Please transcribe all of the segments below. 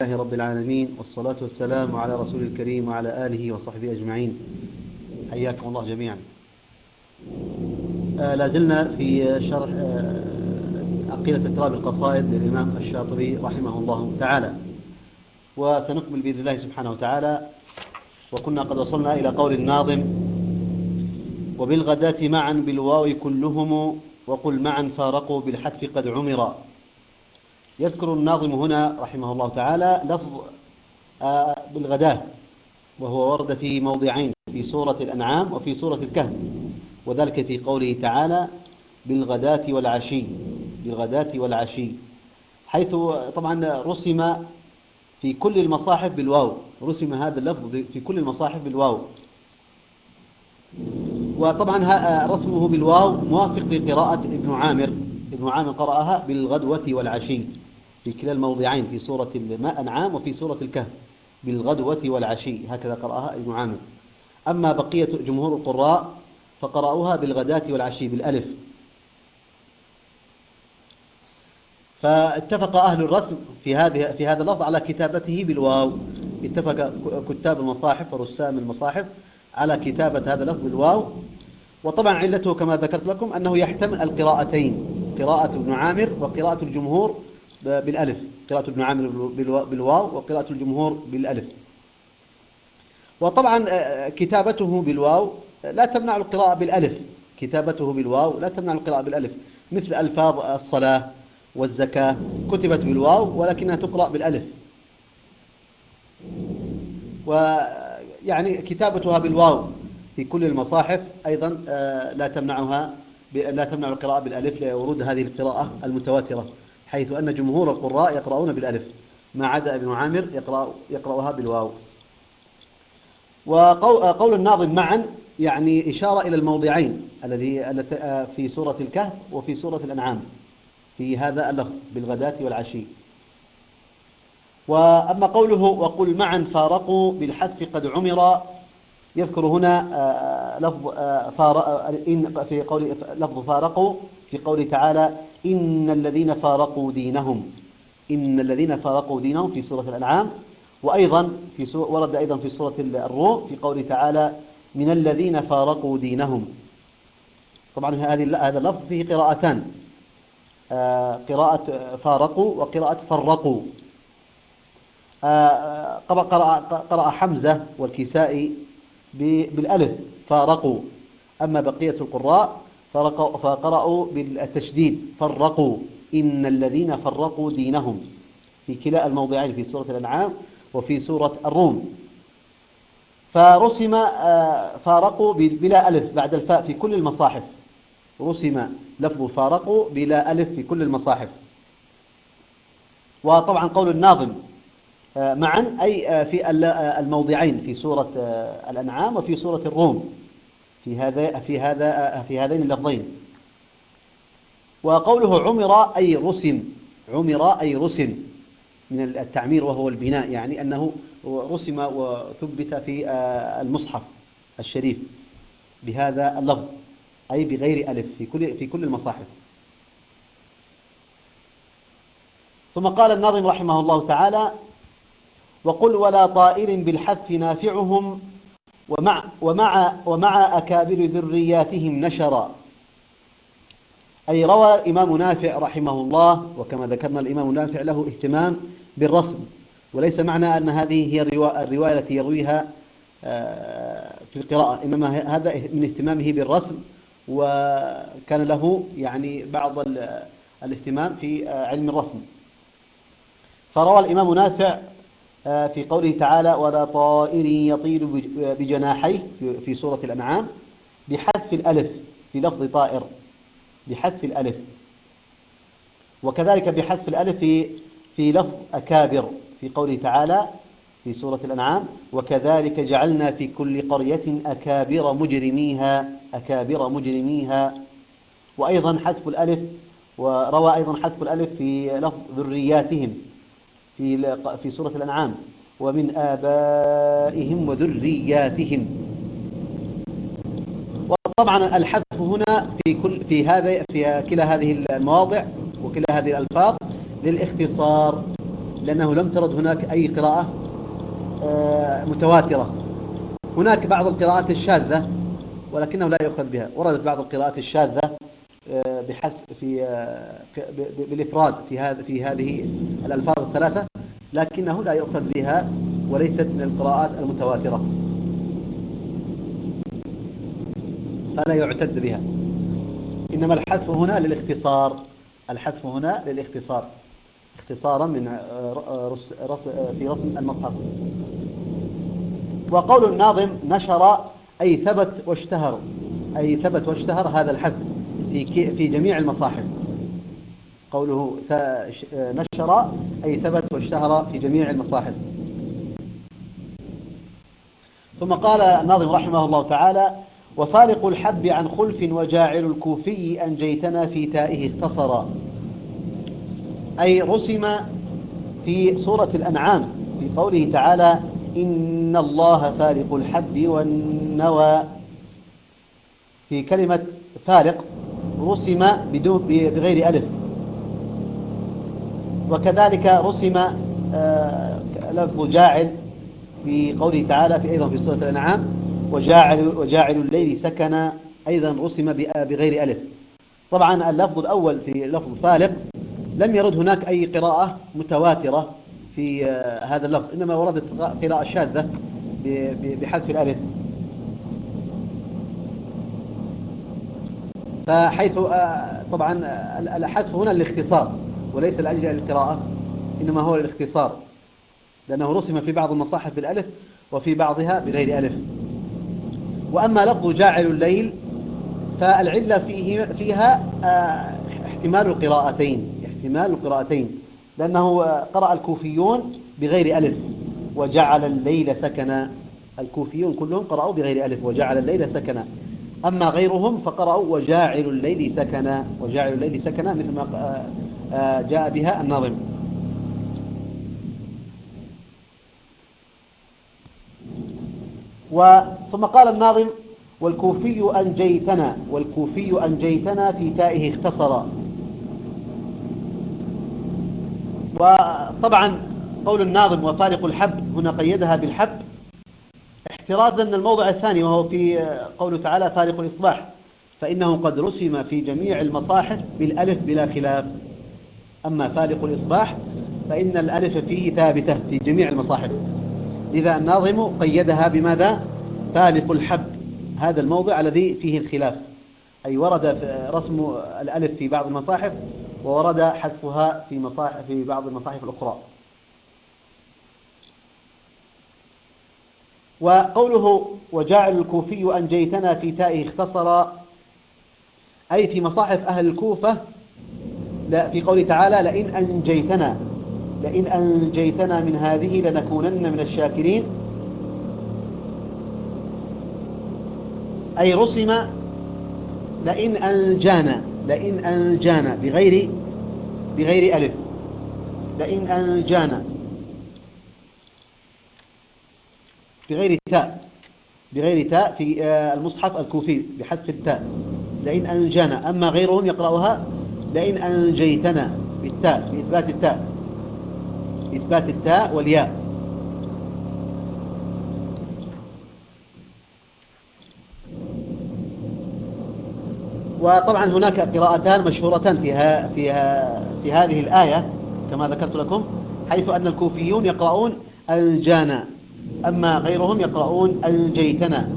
لله رب العالمين، والصلاة والسلام على رسول الكريم وعلى آله وصحبه أجمعين. حياكم الله جميعا. لازلنا في شرح عقيدة اضطراب القصائد للإمام الشاطبي رحمه الله تعالى، وسنكمل بإذن الله سبحانه وتعالى. وكنا قد وصلنا إلى قول الناظم: وبالغداة معا بالواو كلهم، وقل معا فارقوا بالحذف قد عمرا. يذكر الناظم هنا رحمه الله تعالى لفظ بالغداة، وهو ورد في موضعين، في سورة الأنعام وفي سورة الكهف، وذلك في قوله تعالى بالغداة والعشي، بالغداة والعشي، حيث طبعا رسم في كل المصاحف بالواو، رسم هذا اللفظ في كل المصاحف بالواو. وطبعا رسمه بالواو موافق لقراءة ابن عامر. ابن عامر قرأها بالغدوة والعشي في كلا الموضعين، في سورة الأنعام وفي سورة الكهف، بالغدوة والعشي، هكذا قرأها ابن عامر. أما بقية جمهور القراء فقرأوها بالغداة والعشي بالألف. فاتفق أهل الرسم في هذا اللفظ على كتابته بالواو. اتفق كتاب المصاحف ورسام المصاحف على كتابة هذا اللفظ بالواو. وطبعا علته كما ذكرت لكم أنه يحتمل القراءتين، قراءة ابن عامر وقراءة الجمهور بالألف، قراءة ابن عامر بالواو وقراءة الجمهور بالألف. وطبعا كتابته بالواو لا تمنع القراءة بالألف، كتابته بالواو لا تمنع القراءة بالألف، مثل ألفاظ الصلاة والزكاة كتبت بالواو ولكنها تقرأ بالألف. ويعني كتابتها بالواو في كل المصاحف أيضا لا تمنع القراءة بالألف لورود هذه القراءة المتواترة، حيث أن جمهور القراء يقرؤون بالألف ما عدا ابن عامر يقرأها بالواو. وقول الناظم معا يعني إشارة إلى الموضعين الذي في سورة الكهف وفي سورة الأنعام في هذا اللفظ بالغداة والعشي. وأما قوله وقل معا فارقوا بالحذف قد عمر، يذكر هنا لفظ في قول لفظ فارقوا في قوله تعالى إن الذين فارقوا دينهم، إن الذين فارقوا دينهم في سورة الأنعام. وأيضا ورد أيضا في سورة الروم في قوله تعالى من الذين فارقوا دينهم. طبعا هذا اللفظ فيه قراءتان، قراءة فارقوا وقراءة فرقوا. قرأ حمزة والكسائي بالألف فارقوا، أما بقية القراء فقرأوا بالتشديد فرقوا، إن الذين فرقوا دينهم في كلا الموضعين في سورة الأنعام وفي سورة الروم. فرسم فارقوا بلا ألف بعد الفاء في كل المصاحف، رسم لفظ فارقوا بلا ألف في كل المصاحف. وطبعا قول الناظم معا أي في الموضعين في سورة الأنعام وفي سورة الروم في هذين اللفظين. وقوله عمر أي رسم، عمر أي رسم من التعمير وهو البناء، يعني أنه رسم وثبت في المصحف الشريف بهذا اللفظ أي بغير ألف في كل المصاحف. ثم قال الناظم رحمه الله تعالى وقل ولا طائر بالحذف نافعهم ومع أكابر ذرياتهم نشرا. أي روى الإمام نافع رحمه الله، وكما ذكرنا الإمام نافع له اهتمام بالرسم، وليس معنى أن هذه هي الرواية التي يرويها في القراءة، إنما هذا من اهتمامه بالرسم، وكان له يعني بعض الاهتمام في علم الرسم. فروى الإمام نافع في قوله تعالى ولا طائر يطير بجناحيه في سورة الأنعام بحذف الألف في لفظ طائر، بحذف الألف، وكذلك بحذف الألف في لفظ أكابر في قوله تعالى في سورة الأنعام وكذلك جعلنا في كل قرية أكابر مجرميها، أكابر مجرميها. وأيضا حذف الألف، وروى أيضا حذف الألف في لفظ ذرياتهم في سورة الأنعام ومن آبائهم وذرياتهم. وطبعا الحذف هنا في كلا هذه المواضع وكلا هذه الألفاظ للاختصار لأنه لم ترد هناك أي قراءة متواترة. هناك بعض القراءات الشاذة ولكنه لا يؤخذ بها. وردت بعض القراءات الشاذة بحث بالإفراد في هذه الألفاظ الثلاثة، لكنه لا يؤخذ بها وليست من القراءات المتواترة، فلا يعتد بها. إنما الحذف هنا للاختصار، الحذف هنا للاختصار، اختصارا من في رسم المصحف. وقول الناظم نشر أي ثبت واشتهر، أي ثبت واشتهر هذا الحذف في جميع المصاحف. قوله نشر أي ثبت واشتهر في جميع المصاحف. ثم قال الناظم رحمه الله تعالى وفارق الحب عن خلف وجاعل الكوفي أنجيتنا في تائه اختصرا، أي رسم في سورة الأنعام في قوله تعالى إن الله فارق الحب والنوى. في كلمة فارق رسم بغير ألف، وكذلك رسم لفظ جاعل في قوله تعالى في أيضا في سورة الأنعام وجاعل الليل سكنا، أيضا رسم بغير ألف. طبعا اللفظ الأول في لفظ فالق لم يرد هناك أي قراءة متواترة في هذا اللفظ، إنما وردت قراءة شاذة بحذف الألف. فحيث طبعا الحذف هنا الاختصار وليس لأجل القراءة، إنما هو الاختصار، لأنه رسم في بعض المصاحف بالألف وفي بعضها بغير ألف. وأما لفظ جاعل الليل فالعلة فيها احتمال القراءتين، لأنه قرأ الكوفيون بغير ألف وجعل الليل سكنا، الكوفيون كلهم قرأوا بغير ألف وجعل الليل سكنا. أما غيرهم فقرأوا وجاعل الليل سكنا، وجاعل الليل سكنا مثل ما جاء بها الناظم. ثم قال الناظم والكوفي أنجيتنا في تائه اختصرا. وطبعا قول الناظم وفارق الحب هنا قيدها بالحب احترازا من الموضع الثاني، وهو في قوله تعالى فارق الإصباح، فإنه قد رسم في جميع المصاحف بالألف بلا خلاف. أما فارق الإصباح فإن الألف فيه ثابتة في جميع المصاحف، لذا الناظم قيدها بماذا؟ فارق الحب، هذا الموضع الذي فيه الخلاف، أي ورد رسم الألف في بعض المصاحف وورد حذفها في بعض المصاحف الأخرى. وقوله وجاعل الكوفي أنجيتنا في تائه اختصر، أي في مصاحف أهل الكوفة في قوله تعالى لئن أنجيتنا من هذه لنكونن من الشاكرين، أي رسم لئن أنجانا بغير ألف، لئن أنجانا بغير تاء في المصحف الكوفي بحذف التاء، لئن أنجانا. أما غيرهم يقرأها لئن أنجيتنا بالتاء بإثبات التاء والياء. وطبعا هناك قراءتان مشهورتان في هذه الآية كما ذكرت لكم، حيث أن الكوفيون يقرؤون أنجانا، أما غيرهم يقرؤون أنجيتنا.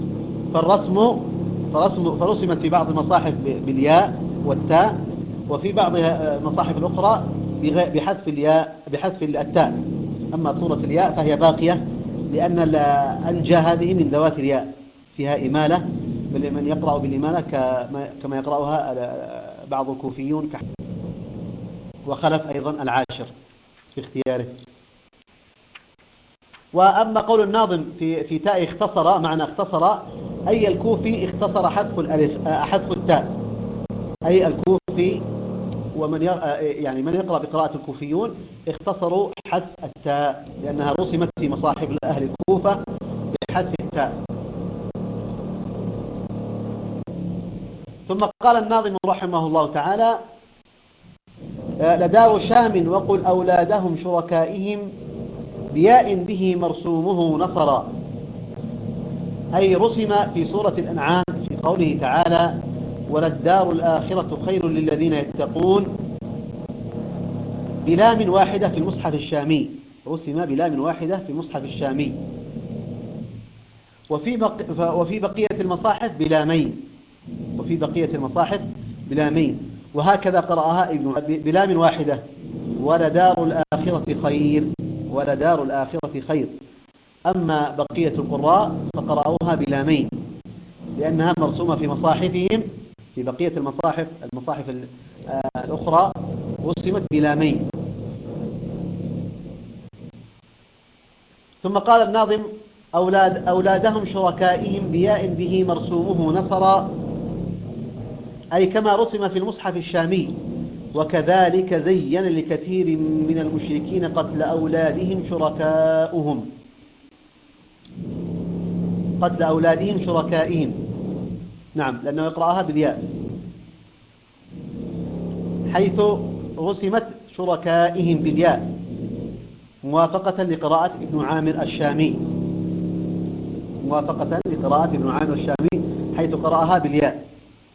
فرسمت في بعض المصاحف بالياء والتاء، وفي بعض المصاحف الأخرى بحذف التاء. أما صورة الياء فهي باقية، لأن أنجى هذه من ذوات الياء فيها إمالة، من يقرأ بالإمالة كما يقرأها بعض الكوفيون وخلف أيضا العاشر في اختياره. وأما قول الناظم في تاء اختصر، معنى اختصر أي الكوفي اختصر حذف التاء، أي الكوفي ومن من يقرأ بقراءة الكوفيون اختصروا حذف التاء، لأنها رسمت في مصاحف أهل الكوفة بحذف التاء. ثم قال الناظم رحمه الله تعالى لدار شام وقل أولادهم شركائهم بياء به مرسومه نصرا، أي رسم في سورة الأنعام في قوله تعالى وللدار الآخرة خير للذين يتقون بلام واحدة في المصحف الشامي، رسم بلام واحدة في المصحف الشامي. وفي بقية المصاحف بلامين، وفي بقية المصاحف بلامين، وهكذا قرأها ابن بلام واحدة ولدار الآخرة خير، ولدار الآخرة خير. أما بقية القراء فقرأوها بلامين لأنها مرسومة في مصاحفهم، في بقية المصاحف الأخرى رسمت بلامين. ثم قال الناظم أولادهم شركائهم بياء به مرسومه نصرا، أي كما رسم في المصحف الشامي. وكذلك زين لكثير من المشركين قتل أولادهم شركاؤهم، قتل أولادهم شركائهم، نعم، لأنه يقرأها بالياء، حيث رسمت شركائهم بالياء موافقة لقراءة ابن عامر الشامي، موافقة لقراءة ابن عامر الشامي حيث قرأها بالياء.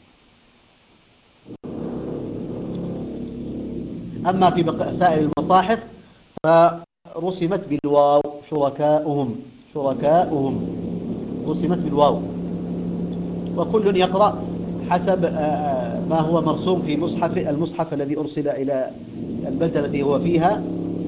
أما في سائر المصاحف فرسمت بالواو شركاؤهم، شركاؤهم رسمت بالواو. وكل يقرأ حسب ما هو مرسوم في المصحف الذي أرسل إلى البلدة التي هو فيها.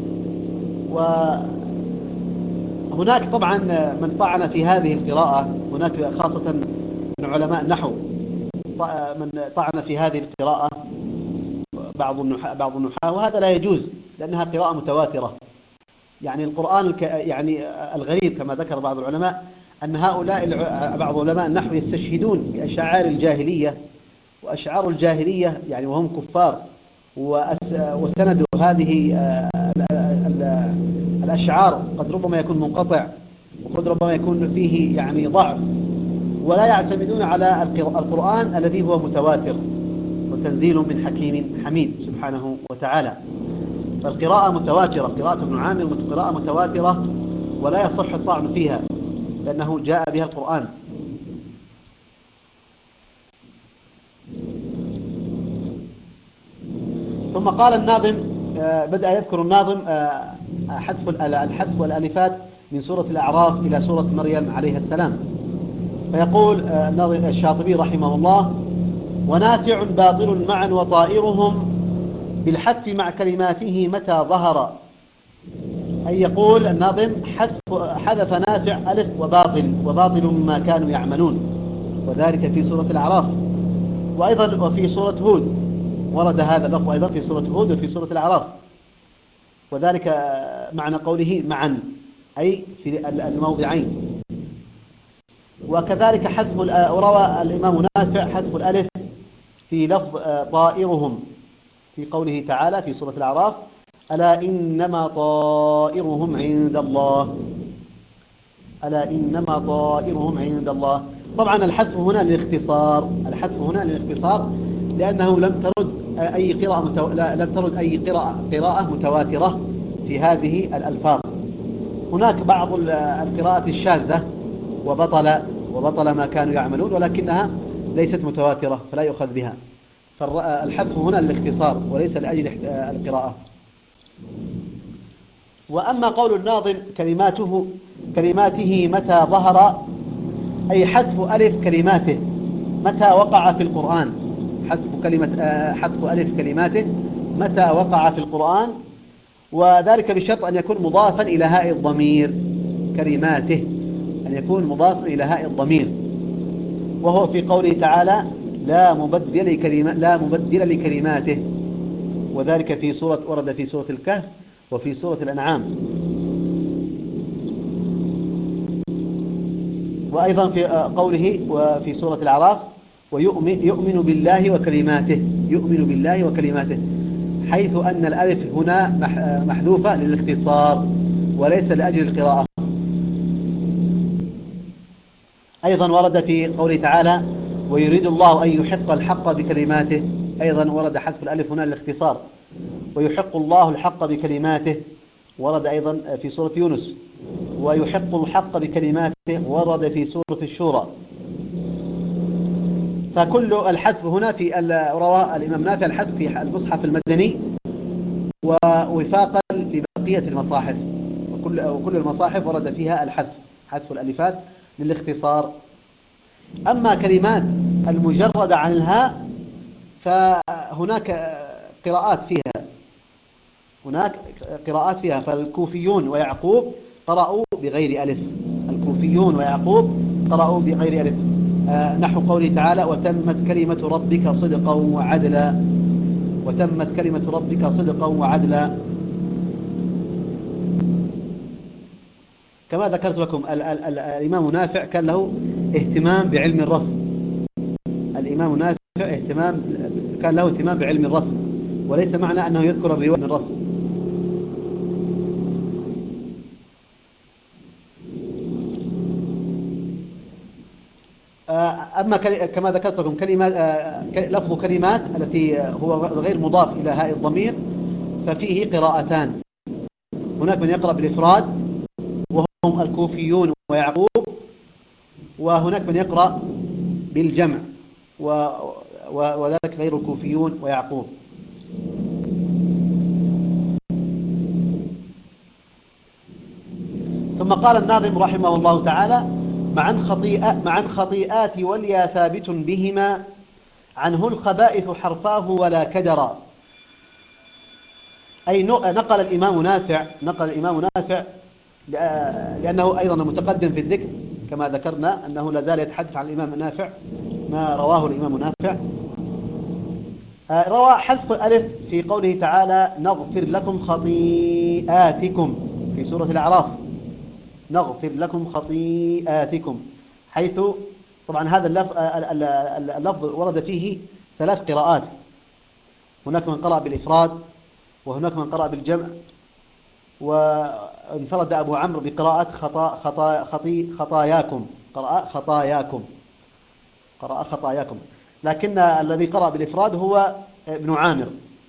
وهناك طبعا من طعن في هذه القراءة، هناك خاصة من علماء النحو من طعن في هذه القراءة، بعض النحاة، وهذا لا يجوز لأنها قراءة متواترة. يعني القرآن يعني الغريب كما ذكر بعض العلماء أن هؤلاء بعض علماء النحو يستشهدون بأشعار الجاهلية، وأشعار الجاهلية يعني وهم كفار، وسند هذه الأشعار قد ربما يكون منقطع، وقد ربما يكون فيه يعني ضعف، ولا يعتمدون على القرآن الذي هو متواتر وتنزيل من حكيم حميد سبحانه وتعالى. فالقراءة متواترة، قراءة ابن عامر قراءة متواترة ولا يصح الطعن فيها لأنه جاء بها القرآن. ثم قال الناظم، بدأ يذكر الناظم الحذف والألفات من سورة الأعراف إلى سورة مريم عليها السلام. فيقول الشاطبي رحمه الله: ونافع باطل معا وطائرهم بالحذف مع كلماته متى ظهر. أي يقول الناظم حذف نافع ألف وباطل ما كانوا يعملون، وذلك في سورة الأعراف، وأيضا وفي سورة هود ورد هذا اللفظ أيضا في سورة هود وفي سورة الأعراف، وذلك معنى قوله معا أي في الموضعين. وكذلك وروى الإمام نافع حذف الألف في لفظ طائرهم في قوله تعالى في سورة الأعراف: ألا إنما طائرهم عند الله، ألا إنما طائرهم عند الله. طبعا الحذف هنا للاختصار، الحذف هنا للاختصار، لأنه لم ترد أي قراءة متواترة في هذه الألفاظ. هناك بعض القراءات الشاذة وبطل ما كانوا يعملون، ولكنها ليست متواترة فلا يؤخذ بها. فالحذف هنا للاختصار وليس لأجل القراءة. وأما قول الناظم كلماته متى ظهر، أي حذف ألف كلماته متى وقع في القرآن، حذف ألف كلماته متى وقع في القرآن، وذلك بشرط أن يكون مضافا إلى هاء الضمير، كلماته أن يكون مضافا إلى هاء الضمير، وهو في قوله تعالى: لا مبدل لكلماته، وذلك ورد في سورة الكهف وفي سورة الأنعام، وأيضا في قوله وفي سورة الأعراف: ويؤمن بالله وكلماته، يؤمن بالله وكلماته، حيث أن الألف هنا محذوفة للاختصار وليس لأجل القراءة. أيضا ورد في قوله تعالى: ويريد الله أن يحق الحق بكلماته، أيضا ورد حذف الألف هنا للاختصار ويحق الله الحق بكلماته ورد أيضا في سورة يونس، ويحق الحق بكلماته ورد في سورة الشورى. فكل الحذف هنا في روى الإمام نافع الحذف في المصحف المدني ووفاقا لبقية المصاحف، وكل المصاحف ورد فيها الحذف، حذف الألفات للاختصار. أما كلمات المجردة عن الهاء فهناك قراءات فيها، فالكوفيون ويعقوب قرأوا بغير ألف، الكوفيون ويعقوب قرأوا بغير ألف، نحو قوله تعالى وتمت كلمة ربك صدقا وعدلا، وتمت كلمة ربك صدقا وعدلا. كما ذكرت لكم الإمام نافع كان له اهتمام بعلم الرسم، الإمام نافع كان له اهتمام بعلم الرسم، وليس معنى أنه يذكر الرواية من الرسم. أما كما ذكرت لكم لفظ كلمات التي هو غير مضاف إلى هاء الضمير ففيه قراءتان، هناك من يقرأ بالإفراد وهم الكوفيون ويعقوب، وهناك من يقرأ بالجمع وذلك غير الكوفيون ويعقوب. ثم قال الناظم رحمه الله تعالى مع خطيئات واليا ثابت بهما عنه الخبائث حرفاه ولا كدرا. أي نقل الإمام نافع لأنه أيضا متقدم في الذكر كما ذكرنا أنه لا زال يتحدث عن الإمام نافع ما رواه الإمام نافع. روى حذف ألف في قوله تعالى نغفر لكم خطيئاتكم في سورة الأعراف، نغفر لكم خطيئاتكم، حيث طبعا هذا اللفظ ورد فيه 3 قراءات، هناك من قرأ بالإفراد وهناك من قرأ بالجمع، وانفرد أبو عمرو بقراءة خطاياكم، قرأ خطاياكم، لكن الذي قرأ بالإفراد هو ابن عامر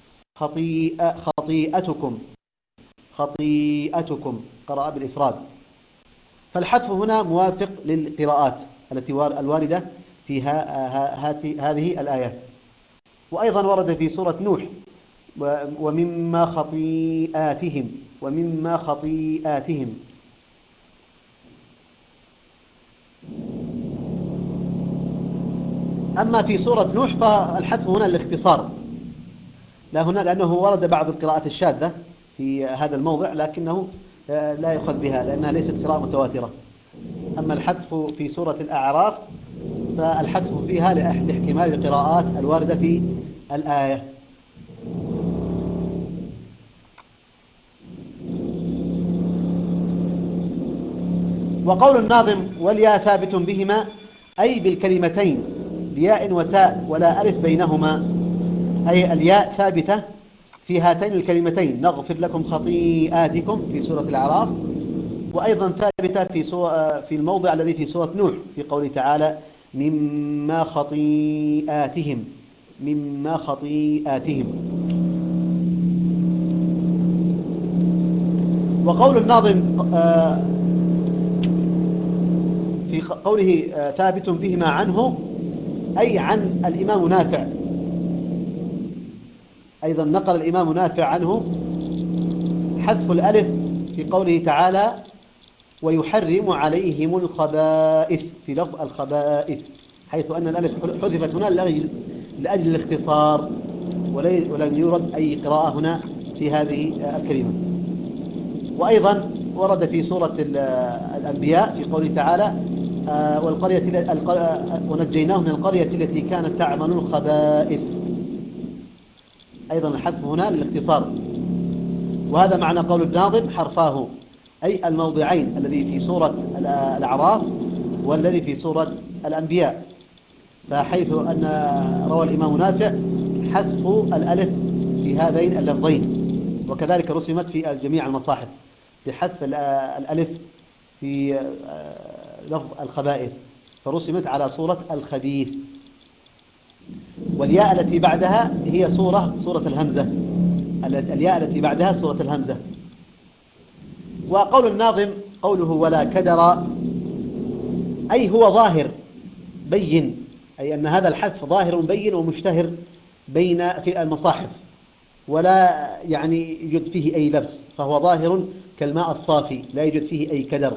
خطيئتكم قرأ بالإفراد. فالحذف هنا موافق للقراءات التي الواردة في هذه الآيات. وأيضا ورد في سورة نوح ومما خطيئاتهم. أما في سورة نوح فالحذف هنا الاختصار، لأنه ورد بعض القراءات الشاذة في هذا الموضع لكنه لا يؤخذ بها لأنها ليست قراءة متواترة. أما الحذف في سورة الأعراف فالحذف فيها لاحتمال القراءات الواردة في الآية. وقول الناظم والياء ثابت بهما أي بالكلمتين بياء وتاء ولا ألف بينهما، أي الياء ثابتة في هاتين الكلمتين نغفر لكم خطيئاتكم في سورة الأعراف، وأيضا ثابتة في الموضع الذي في سورة نوح في قوله تعالى مما خطيئاتهم. وقول الناظم في قوله ثابت بهما عنه أي عن الإمام نافع، أيضا نقل الإمام نافع عنه حذف الألف في قوله تعالى ويحرم عليهم الخبائث في لفظ الخبائث، حيث أن الألف حذفت هنا لأجل الاختصار ولم يورد أي قراءة هنا في هذه الكلمة. وأيضا ورد في سورة الأنبياء في قوله تعالى ونجيناه من القرية التي كانت تعمل الخبائث، أيضا الحذف هنا للاختصار. وهذا معنى قول الناظم حرفاه، أي الموضعين الذي في سورة الأعراف والذي في سورة الأنبياء، فحيث أن روى الإمام نافع حذف الألف في هذين اللفظين، وكذلك رسمت في جميع المصاحف بحذف الألف في لفظ الخبائث فرسمت على صورة الخبيث. والياء التي بعدها هي صورة الهمزة، الياء التي بعدها صورة الهمزة. وقول الناظم قوله ولا كدر، أي هو ظاهر بين، أي أن هذا الحذف ظاهر بين ومشتهر في المصاحف، ولا يعني يوجد فيه أي لبس، فهو ظاهر كالماء الصافي لا يوجد فيه أي كدر.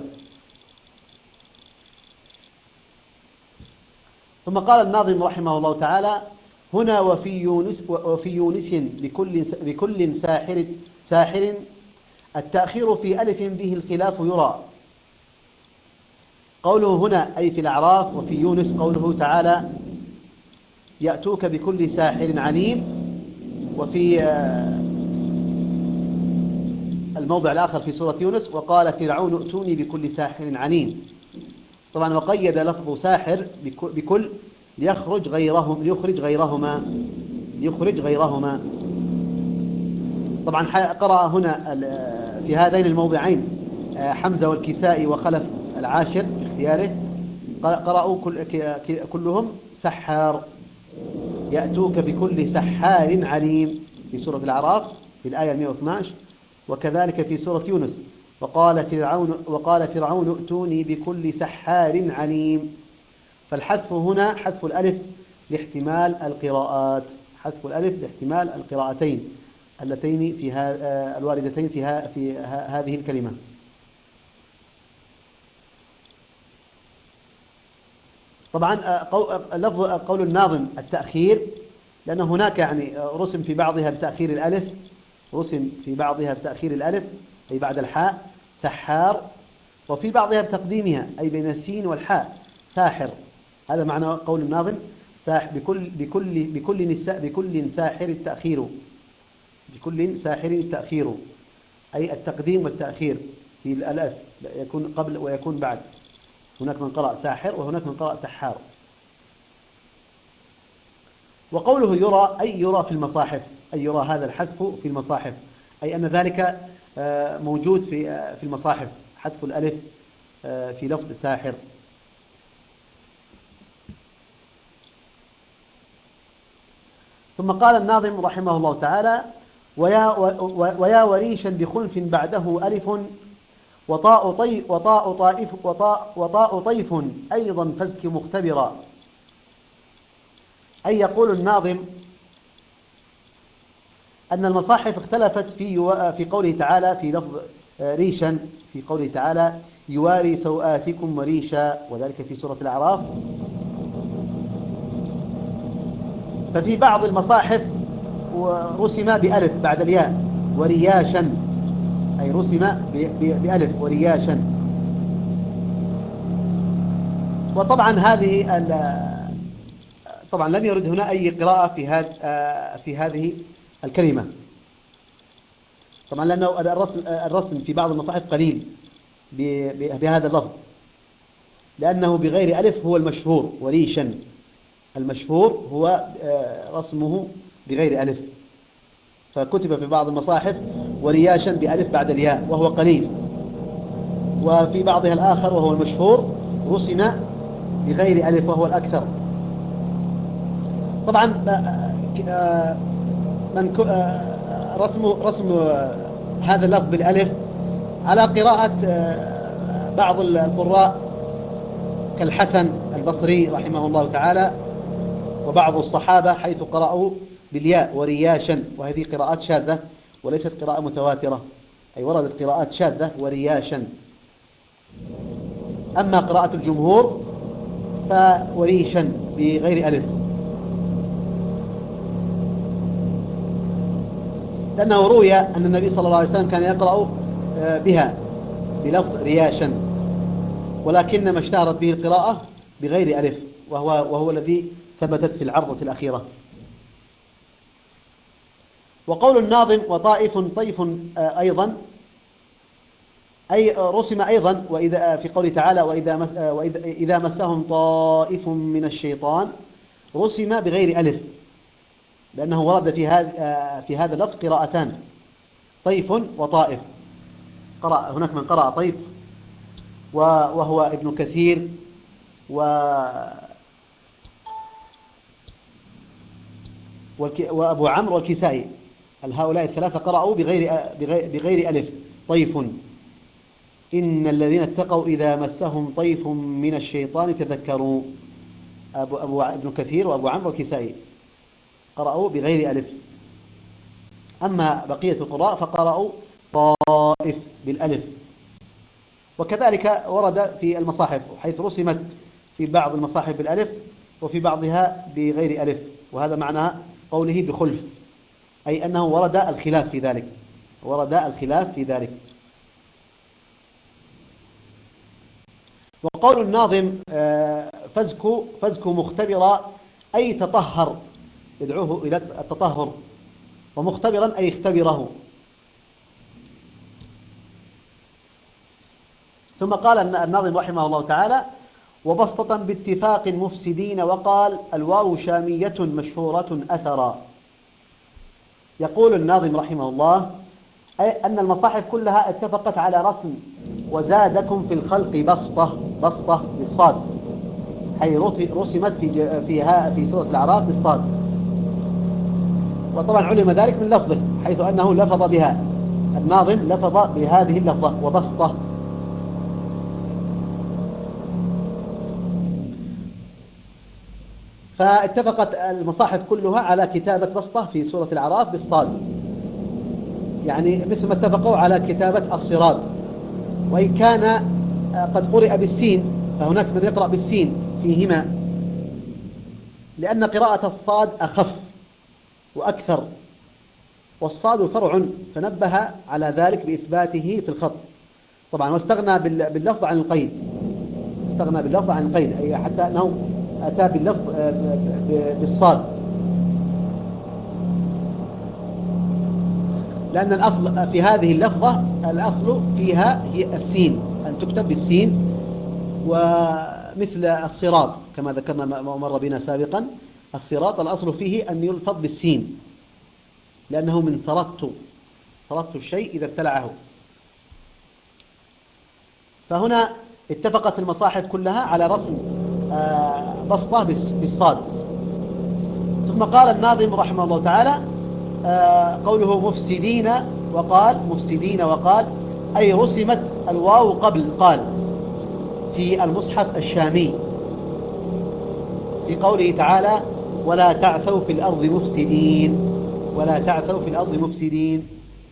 ثم قال الناظم رحمه الله تعالى هنا وفي يونس بكل ساحر التأخير في ألف به الخلاف يرى. قوله هنا أي في الأعراف، وفي يونس قوله تعالى يأتوك بكل ساحر عليم. وفي الموضع الآخر في سورة يونس وقال فرعون ائتوني بكل ساحر عليم. طبعا وقيد لفظ ساحر بكل ليخرج غيرهما. طبعا قرأ هنا في هذين الموضعين حمزة والكسائي وخلف العاشر في اختياره، قرأوا كلهم سحار، يأتوك بكل سحار عليم في سورة الأعراف في الآية 112، وكذلك في سورة يونس وقال فرعون ائتوني بكل سحار عليم. فالحذف هنا حذف الألف لاحتمال القراءات، حذف الألف لاحتمال القراءتين اللتين الواردتين في هذه الكلمة. طبعا لفظ قول الناظم التأخير، لأن هناك يعني رسم في بعضها بتأخير الألف أي بعد الحاء سحار، وفي بعضها بتقديمها أي بين السين والحاء ساحر. هذا معنى قول الناظم بكل ساحر التأخير أي التقديم والتأخير في الألف، يكون قبل ويكون بعد. هناك من قرأ ساحر وهناك من قرأ سحار. وقوله يرى أي يرى في المصاحف، أي يرى هذا الحذف في المصاحف، أي أن ذلك موجود في المصاحف، حذف الألف في لفظ ساحر. ثم قال الناظم رحمه الله تعالى ويا وريشا بخلف بعده ألف وطاء طيف أيضا فزك مختبرا. أي يقول الناظم أن المصاحف اختلفت في قوله تعالى في لفظ ريشا، في قوله تعالى يواري سوآتكم وريشا، وذلك في سورة الأعراف. ففي بعض المصاحف رسم بألف بعد الياء ورياشا، أي رسم بألف ورياشا. وطبعا طبعا لم يرد هنا أي قراءة في هذه الكلمة، طبعا لأنه الرسم في بعض المصاحف قليل بهذا اللفظ، لأنه بغير ألف هو المشهور، وريشا المشهور هو رسمه بغير ألف، فكتب في بعض المصاحف ورياشا بألف بعد الياء وهو قليل، وفي بعضها الآخر وهو المشهور رسم بغير ألف وهو الأكثر. طبعا رسم هذا اللفظ بالألف على قراءة بعض القراء كالحسن البصري رحمه الله تعالى وبعض الصحابة، حيث قرأوا بالياء ورياشا، وهذه قراءات شاذة وليست قراءة متواترة، أي وردت قراءات شاذة ورياشا. أما قراءة الجمهور فوريشا بغير ألف، لأنه روي أن النبي صلى الله عليه وسلم كان يقرأ بها بلفظ رياشا، ولكن ما اشتهرت به القراءة بغير ألف، وهو الذي ثبتت في العرضة الأخيرة. وقول الناظم طيف أيضا، أي رسم أيضا وإذا في قوله تعالى إذا مسهم طائف من الشيطان، رسم بغير ألف، لأنه ورد في هذا اللفظ قراءتان، طيف وطائف. هناك من قرأ طيف وهو ابن كثير وأبو عمرو والكسائي، هؤلاء الثلاثة قرأوا بغير ألف. طيف، إن الذين اتقوا إذا مسهم طيف من الشيطان تذكروا. ابن كثير وأبو عمرو والكسائي قرأوا بغير ألف. أما بقية القراء فقرأوا طائف بالألف. وكذلك ورد في المصاحف، حيث رسمت في بعض المصاحف بالألف وفي بعضها بغير ألف، وهذا معنى قوله بخلف، أي أنه ورد الخلاف في ذلك، ورد الخلاف في ذلك. وقول الناظم فازكو مختبرا أي تطهر، يدعوه إلى التطهر، ومختبرا أي اختبره. ثم قال الناظم رحمه الله تعالى: وبسطة باتفاق مفسدين، وقال الواو شامية مشهورة أثرا. يقول الناظم رحمه الله أي أن المصاحف كلها اتفقت على رسم وزادكم في الخلق بسطة بالصاد، حيث رسمت في سورة الأعراف بالصاد. وطبعا علم ذلك من لفظه، حيث أنه لفظ بها، الناظم لفظ بهذه اللفظة وبسطة. فاتفقت المصاحف كلها على كتابة بسطة في سورة الأعراف بالصاد، يعني مثل ما اتفقوا على كتابة الصراط. وإن كان قد قرئ بالسين، فهناك من يقرأ بالسين فيهما، لأن قراءة الصاد أخف وأكثر، والصاد فرع، فنبه على ذلك بإثباته في الخط طبعا، واستغنى باللفظ عن القيد، استغنى باللفظ عن القيد، أي حتى أنه أتى باللفظ بالصاد، لأن الأصل في هذه اللفظة، الأصل فيها هي السين، أن تكتب بالسين. ومثل الصراط كما ذكرنا ما مر بنا سابقا، الصراط الأصل فيه أن يلفظ بالسين، لأنه من سرطت الشيء إذا ابتلعه. فهنا اتفقت المصاحف كلها على رسم بسطة بالصاد. ثم قال الناظم رحمه الله تعالى قوله مفسدين وقال أي رسمت الواو قبل قال في المصحف الشامي، في قوله تعالى ولا تعثوا في الأرض مفسدين.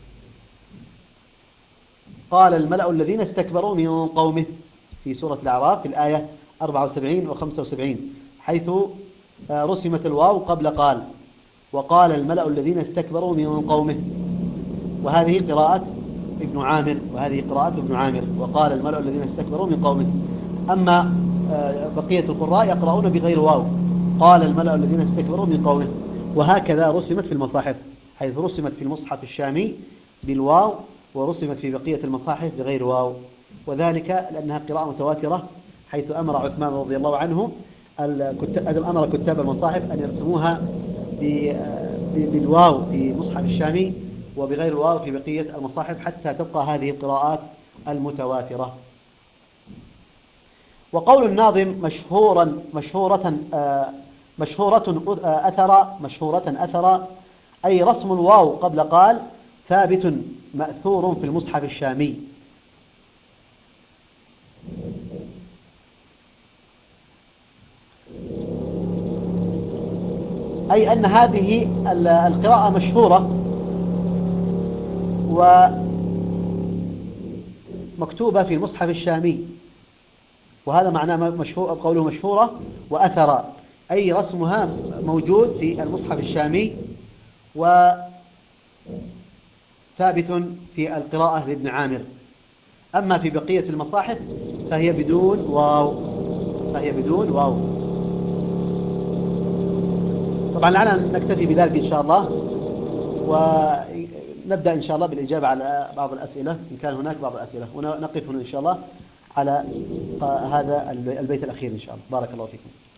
قال الملأ الذين استكبروا من قومه في سورة الأعراف في الآية 74 و 75، حيث رسمت الواو قبل قال، وقال الملأ الذين استكبروا من قومه. وهذه قراءة ابن عامر، وقال الملأ الذين استكبروا من قومه. أما بقية القراء يقرؤون بغير واو، قال الملأ الذين استكبروا من قومه. وهكذا رسمت في المصاحف، حيث رسمت في المصحف الشامي بالواو، ورسمت في بقية المصاحف بغير واو، وذلك لأنها قراءة متواترة، حيث أمر عثمان رضي الله عنه أمر كتاب المصاحف أن يرسموها بالواو في مصحف الشامي وبغير الواو في بقية المصاحف، حتى تبقى هذه القراءات المتواترة. وقول الناظم مشهورة أثر أي رسم الواو قبل قال ثابت مأثور في المصحف الشامي. أي أن هذه القراءة مشهورة ومكتوبة في المصحف الشامي، وهذا معناه قوله مشهورة وأثر، أي رسمها موجود في المصحف الشامي وثابت في القراءة لابن عامر. أما في بقية المصاحف فهي بدون واو. طبعا الآن نكتفي بذلك إن شاء الله، ونبدأ إن شاء الله بالإجابة على بعض الأسئلة إن كان هناك بعض الأسئلة، ونقف هنا إن شاء الله على هذا البيت الأخير إن شاء الله. بارك الله فيكم.